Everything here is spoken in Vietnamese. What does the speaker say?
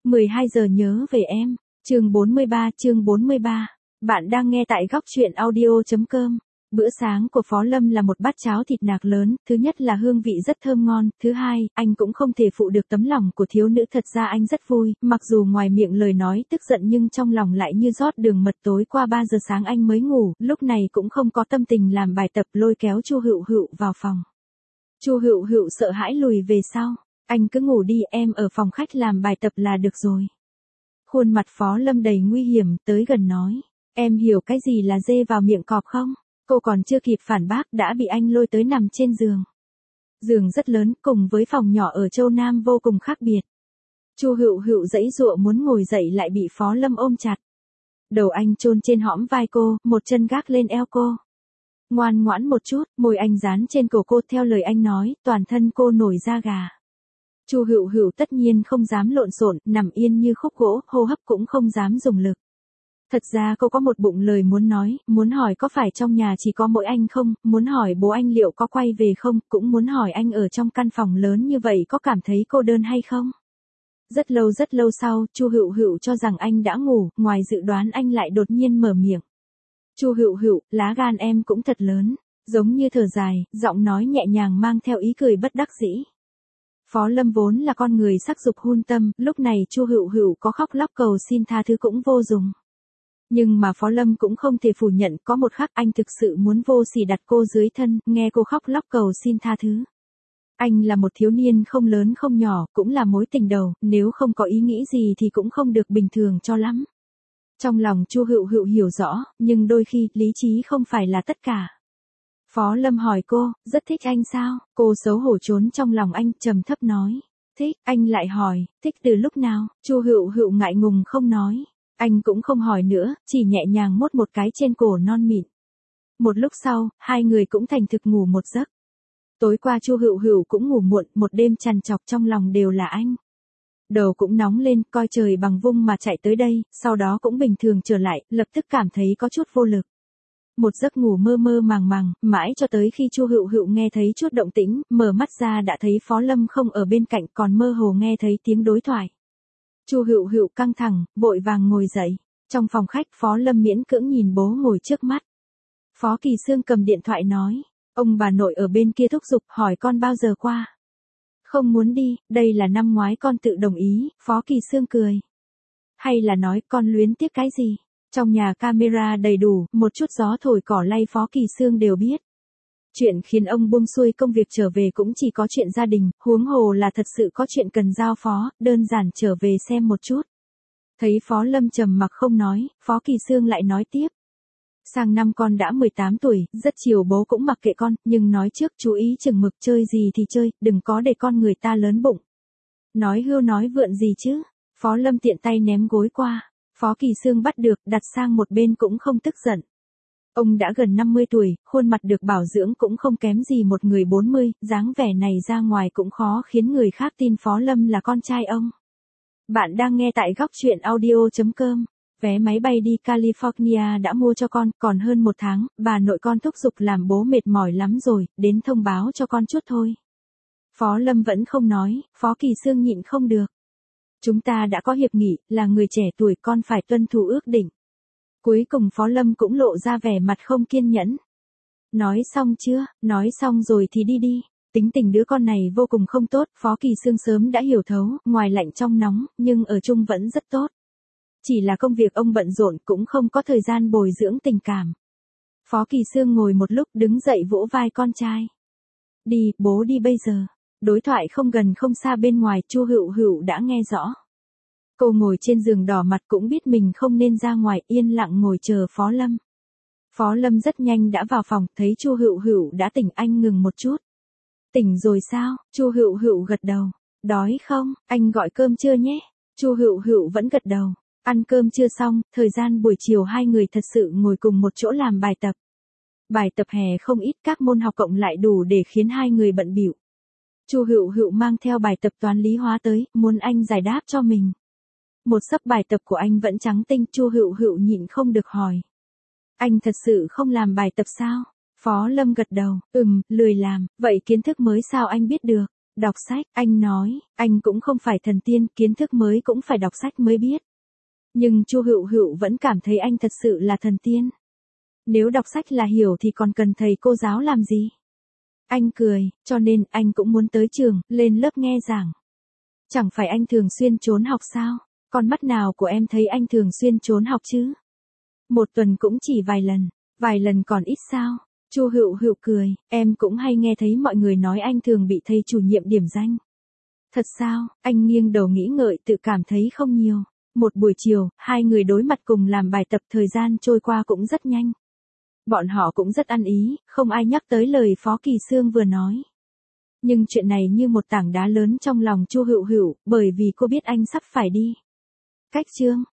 12 giờ nhớ về em. Chương 43. Bạn đang nghe tại góc truyện audio.com. Bữa sáng của Phó Lâm là một bát cháo thịt nạc lớn, thứ nhất là hương vị rất thơm ngon, thứ hai, anh cũng không thể phụ được tấm lòng của thiếu nữ, thật ra anh rất vui, mặc dù ngoài miệng lời nói tức giận nhưng trong lòng lại như rót đường mật. Tối qua 3 giờ sáng anh mới ngủ, lúc này cũng không có tâm tình làm bài tập, lôi kéo Chu Hựu Hựu vào phòng. Chu Hựu Hựu sợ hãi lùi về sau, anh cứ ngủ đi, em ở phòng khách làm bài tập là được rồi. Khuôn mặt Phó Lâm đầy nguy hiểm, tới gần nói, em hiểu cái gì là dê vào miệng cọp không? Cô còn chưa kịp phản bác đã bị anh lôi tới nằm trên giường. Giường rất lớn, cùng với phòng nhỏ ở Châu Nam vô cùng khác biệt. Chu Hựu Hựu giãy giụa muốn ngồi dậy lại bị Phó Lâm ôm chặt. Đầu anh chôn trên hõm vai cô, một chân gác lên eo cô. Ngoan ngoãn một chút, môi anh dán trên cổ cô, theo lời anh nói, toàn thân cô nổi da gà. Chu Hựu Hựu tất nhiên không dám lộn xộn, nằm yên như khúc gỗ, hô hấp cũng không dám dùng lực. Thật ra cô có một bụng lời muốn nói, muốn hỏi có phải trong nhà chỉ có mỗi anh không, muốn hỏi bố anh liệu có quay về không, cũng muốn hỏi anh ở trong căn phòng lớn như vậy có cảm thấy cô đơn hay không. Rất lâu sau, Chu Hựu Hựu cho rằng anh đã ngủ, ngoài dự đoán anh lại đột nhiên mở miệng. Chu Hựu Hựu, lá gan em cũng thật lớn, giống như thở dài, giọng nói nhẹ nhàng mang theo ý cười bất đắc dĩ. Phó Lâm vốn là con người sắc dục hun tâm, lúc này Chu Hựu Hựu có khóc lóc cầu xin tha thứ cũng vô dụng. Nhưng mà Phó Lâm cũng không thể phủ nhận, có một khắc anh thực sự muốn vô sỉ đặt cô dưới thân, nghe cô khóc lóc cầu xin tha thứ. Anh là một thiếu niên không lớn không nhỏ, cũng là mối tình đầu, nếu không có ý nghĩ gì thì cũng không được bình thường cho lắm. Trong lòng Chu Hựu Hựu hiểu rõ, nhưng đôi khi, lý trí không phải là tất cả. Phó Lâm hỏi cô, rất thích anh sao? Cô xấu hổ trốn trong lòng anh, trầm thấp nói. Thích, anh lại hỏi, thích từ lúc nào? Chu Hựu Hựu ngại ngùng không nói. Anh cũng không hỏi nữa, chỉ nhẹ nhàng mốt một cái trên cổ non mịn. Một lúc sau, hai người cũng thành thực ngủ một giấc. Tối qua Chu Hựu Hựu cũng ngủ muộn, một đêm trằn trọc trong lòng đều là anh. Đầu cũng nóng lên, coi trời bằng vung mà chạy tới đây, sau đó cũng bình thường trở lại, lập tức cảm thấy có chút vô lực. Một giấc ngủ mơ mơ màng màng, mãi cho tới khi Chu Hựu Hựu nghe thấy chút động tĩnh, mở mắt ra đã thấy Phó Lâm không ở bên cạnh, còn mơ hồ nghe thấy tiếng đối thoại. Chu Hựu Hựu căng thẳng, vội vàng ngồi dậy. Trong phòng khách, Phó Lâm miễn cưỡng nhìn bố ngồi trước mắt. Phó Kỳ Xương cầm điện thoại nói, ông bà nội ở bên kia thúc giục, hỏi con bao giờ qua. Không muốn đi, đây là năm ngoái con tự đồng ý, Phó Kỳ Xương cười. Hay là nói con luyến tiếc cái gì? Trong nhà camera đầy đủ, một chút gió thổi cỏ lay Phó Kỳ Xương đều biết. Chuyện khiến ông buông xuôi công việc trở về cũng chỉ có chuyện gia đình, huống hồ là thật sự có chuyện cần giao phó, đơn giản trở về xem một chút. Thấy Phó Lâm trầm mặc không nói, Phó Kỳ Xương lại nói tiếp. Sang năm con đã 18 tuổi, rất chiều bố cũng mặc kệ con, nhưng nói trước chú ý chừng mực, chơi gì thì chơi, đừng có để con người ta lớn bụng. Nói hưu nói vượn gì chứ? Phó Lâm tiện tay ném gối qua. Phó Kỳ Xương bắt được, đặt sang một bên cũng không tức giận. Ông đã gần 50 tuổi, khuôn mặt được bảo dưỡng cũng không kém gì một người 40, dáng vẻ này ra ngoài cũng khó khiến người khác tin Phó Lâm là con trai ông. Bạn đang nghe tại góc truyện audio.com. Vé máy bay đi California đã mua cho con, còn hơn 1 tháng, bà nội con thúc giục làm bố mệt mỏi lắm rồi, đến thông báo cho con chút thôi. Phó Lâm vẫn không nói, Phó Kỳ Xương nhịn không được. Chúng ta đã có hiệp nghị, là người trẻ tuổi con phải tuân thủ ước định. Cuối cùng Phó Lâm cũng lộ ra vẻ mặt không kiên nhẫn. Nói xong chưa? Nói xong rồi thì đi đi. Tính tình đứa con này vô cùng không tốt, Phó Kỳ Xương sớm đã hiểu thấu, ngoài lạnh trong nóng, nhưng ở chung vẫn rất tốt. Chỉ là công việc ông bận rộn cũng không có thời gian bồi dưỡng tình cảm. Phó Kỳ Xương ngồi một lúc đứng dậy vỗ vai con trai. Đi, bố đi bây giờ. Đối thoại không gần không xa bên ngoài, Chu Hựu Hựu đã nghe rõ. Cô ngồi trên giường đỏ mặt cũng biết mình không nên ra ngoài, yên lặng ngồi chờ Phó Lâm. Phó Lâm rất nhanh đã vào phòng, thấy Chu Hựu Hựu đã tỉnh, anh ngừng một chút. Tỉnh rồi sao? Chu Hựu Hựu gật đầu. Đói không? Anh gọi cơm chưa nhé? Chu Hựu Hựu vẫn gật đầu. Ăn cơm chưa xong, thời gian buổi chiều hai người thật sự ngồi cùng một chỗ làm bài tập. Bài tập hè không ít, các môn học cộng lại đủ để khiến hai người bận bịu. Chu Hựu Hựu mang theo bài tập toán lý hóa tới, muốn anh giải đáp cho mình. Một xấp bài tập của anh vẫn trắng tinh, Chu Hựu Hựu nhịn không được hỏi. Anh thật sự không làm bài tập sao? Phó Lâm gật đầu, lười làm, vậy kiến thức mới sao anh biết được? Đọc sách, anh nói, anh cũng không phải thần tiên, kiến thức mới cũng phải đọc sách mới biết. Nhưng Chu Hựu Hựu vẫn cảm thấy anh thật sự là thần tiên. Nếu đọc sách là hiểu thì còn cần thầy cô giáo làm gì? Anh cười, cho nên anh cũng muốn tới trường, lên lớp nghe giảng. Chẳng phải anh thường xuyên trốn học sao? Con mắt nào của em thấy anh thường xuyên trốn học chứ? Một tuần cũng chỉ vài lần còn ít sao? Chu Hựu Hựu cười, em cũng hay nghe thấy mọi người nói anh thường bị thầy chủ nhiệm điểm danh. Thật sao? Anh nghiêng đầu nghĩ ngợi tự cảm thấy không nhiều. Một buổi chiều, hai người đối mặt cùng làm bài tập, thời gian trôi qua cũng rất nhanh. Bọn họ cũng rất ăn ý, không ai nhắc tới lời Phó Kỳ Sương vừa nói. Nhưng chuyện này như một tảng đá lớn trong lòng Chu Hựu Hựu, bởi vì cô biết anh sắp phải đi. Cách chương